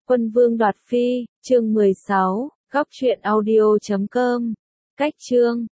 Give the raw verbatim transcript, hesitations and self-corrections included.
Quân vương đoạt phi, chương mười sáu, góc truyện audio chấm com. Cách chương